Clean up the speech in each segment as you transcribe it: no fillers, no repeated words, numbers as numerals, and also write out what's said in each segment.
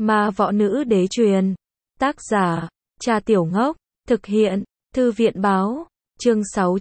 Ma võ nữ đế truyền. Tác giả, Trà Tiểu Ngốc. Thực hiện, Thư viện báo. Chương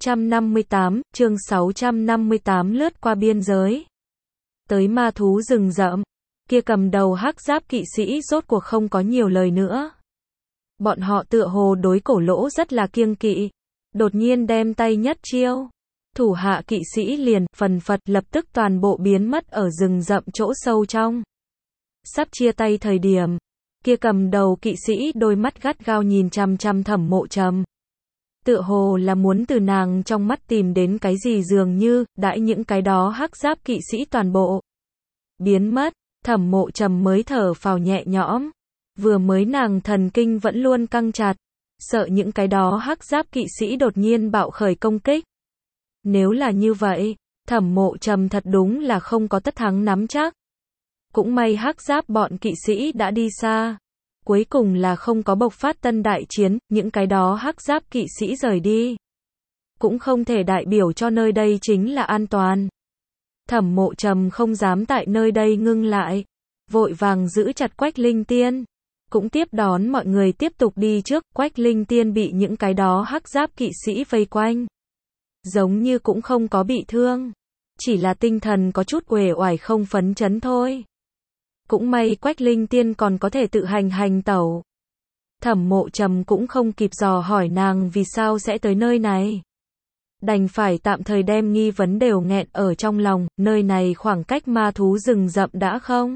658 lướt qua biên giới. Tới ma thú rừng rậm. Kia cầm đầu hắc giáp kỵ sĩ rốt cuộc không có nhiều lời nữa. Bọn họ tựa hồ đối Cổ Lỗ rất là kiêng kỵ. Đột nhiên đem tay nhất chiêu. Thủ hạ kỵ sĩ liền, phần phật lập tức toàn bộ biến mất ở rừng rậm chỗ sâu trong. Sắp chia tay thời điểm, kia cầm đầu kỵ sĩ đôi mắt gắt gao nhìn chằm chằm Thẩm Mộ Trầm. Tựa hồ là muốn từ nàng trong mắt tìm đến cái gì dường như, đãi những cái đó hắc giáp kỵ sĩ toàn bộ biến mất, Thẩm Mộ Trầm mới thở phào nhẹ nhõm. Vừa mới nàng thần kinh vẫn luôn căng chặt, sợ những cái đó hắc giáp kỵ sĩ đột nhiên bạo khởi công kích. Nếu là như vậy, Thẩm Mộ Trầm thật đúng là không có tất thắng nắm chắc. Cũng may hắc giáp bọn kỵ sĩ đã đi xa. Cuối cùng là không có bộc phát tân đại chiến, những cái đó hắc giáp kỵ sĩ rời đi. Cũng không thể đại biểu cho nơi đây chính là an toàn. Thẩm Mộ Trầm không dám tại nơi đây ngưng lại. Vội vàng giữ chặt Quách Linh Tiên. Cũng tiếp đón mọi người tiếp tục đi trước. Quách Linh Tiên bị những cái đó hắc giáp kỵ sĩ vây quanh. Giống như cũng không có bị thương. Chỉ là tinh thần có chút uể oải không phấn chấn thôi. Cũng may Quách Linh Tiên còn có thể tự hành tẩu. Thẩm Mộ Trầm cũng không kịp dò hỏi nàng vì sao sẽ tới nơi này. Đành phải tạm thời đem nghi vấn đều nghẹn ở trong lòng, nơi này khoảng cách ma thú rừng rậm đã không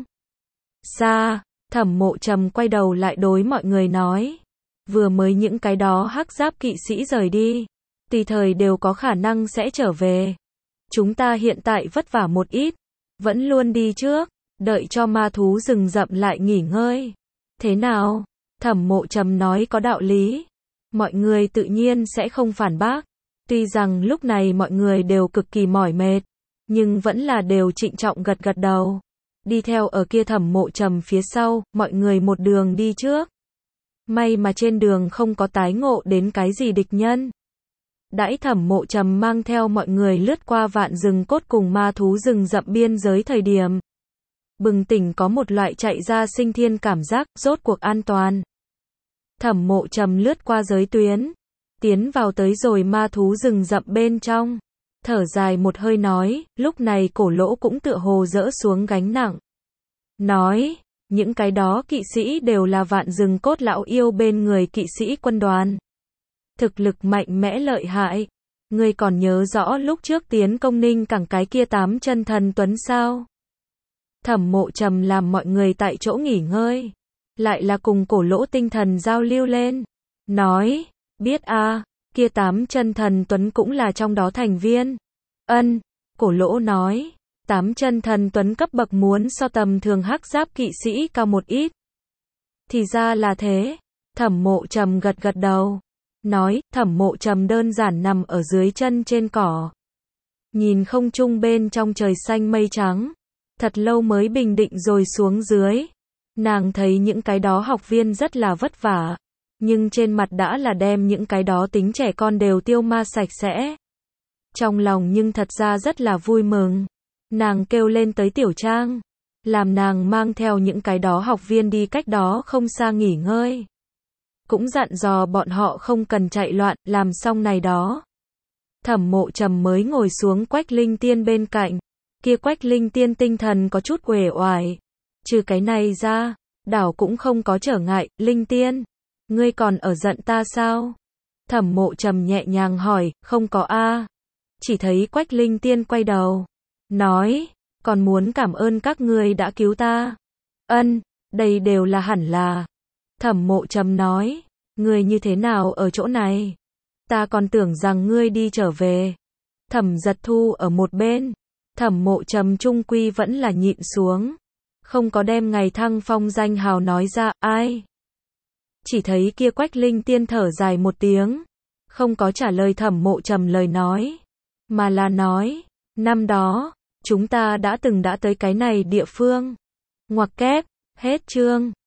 xa. Thẩm Mộ Trầm quay đầu lại đối mọi người nói. Vừa mới những cái đó hắc giáp kỵ sĩ rời đi. Tùy thời đều có khả năng sẽ trở về. Chúng ta hiện tại vất vả một ít. Vẫn luôn đi trước. Đợi cho ma thú rừng rậm lại nghỉ ngơi. Thế nào? Thẩm Mộ Trầm nói có đạo lý. Mọi người tự nhiên sẽ không phản bác. Tuy rằng lúc này mọi người đều cực kỳ mỏi mệt. Nhưng vẫn là đều trịnh trọng gật gật đầu. Đi theo ở kia Thẩm Mộ Trầm phía sau, mọi người một đường đi trước. May mà trên đường không có tái ngộ đến cái gì địch nhân. Đãi Thẩm Mộ Trầm mang theo mọi người lướt qua vạn rừng cốt cùng ma thú rừng rậm biên giới thời điểm. Bừng tỉnh có một loại chạy ra sinh thiên cảm giác, rốt cuộc an toàn. Thẩm Mộ Trầm lướt qua giới tuyến. Tiến vào tới rồi ma thú rừng rậm bên trong. Thở dài một hơi nói, lúc này Cổ Lỗ cũng tựa hồ dỡ xuống gánh nặng. Nói, những cái đó kỵ sĩ đều là vạn rừng cốt lão yêu bên người kỵ sĩ quân đoàn. Thực lực mạnh mẽ lợi hại. Ngươi còn nhớ rõ lúc trước tiến công Ninh Cảng cái kia 8 chân thần tuấn sao? Thẩm Mộ Trầm làm mọi người tại chỗ nghỉ ngơi. Lại là cùng Cổ Lỗ tinh thần giao lưu lên. Nói, biết a, kia 8 chân thần tuấn cũng là trong đó thành viên. Ân, Cổ Lỗ nói, 8 chân thần tuấn cấp bậc muốn so tầm thường hắc giáp kỵ sĩ cao một ít. Thì ra là thế. Thẩm Mộ Trầm gật gật đầu. Nói, Thẩm Mộ Trầm đơn giản nằm ở dưới chân trên cỏ. Nhìn không trung bên trong trời xanh mây trắng. Thật lâu mới bình định rồi xuống dưới. Nàng thấy những cái đó học viên rất là vất vả. Nhưng trên mặt đã là đem những cái đó tính trẻ con đều tiêu ma sạch sẽ. Trong lòng nhưng thật ra rất là vui mừng. Nàng kêu lên tới Tiểu Trang. Làm nàng mang theo những cái đó học viên đi cách đó không xa nghỉ ngơi. Cũng dặn dò bọn họ không cần chạy loạn, làm xong này đó. Thẩm Mộ Trầm mới ngồi xuống Quách Linh Tiên bên cạnh. Kia Quách Linh Tiên tinh thần có chút uể oải. Trừ cái này ra, đảo cũng không có trở ngại. Linh Tiên, ngươi còn ở giận ta sao? Thẩm Mộ Trầm nhẹ nhàng hỏi, không có a. Chỉ thấy Quách Linh Tiên quay đầu. Nói, còn muốn cảm ơn các ngươi đã cứu ta. Ân, đây đều là hẳn là. Thẩm Mộ Trầm nói, ngươi như thế nào ở chỗ này? Ta còn tưởng rằng ngươi đi trở về. Thẩm Giật Thu ở một bên. Thẩm Mộ Trầm trung quy vẫn là nhịn xuống. Không có đem ngày thăng phong danh hào nói ra, ai? Chỉ thấy kia Quách Linh Tiên thở dài một tiếng. Không có trả lời Thẩm Mộ Trầm lời nói. Mà là nói, năm đó, chúng ta đã tới cái này địa phương. Ngoặc kép, hết chương.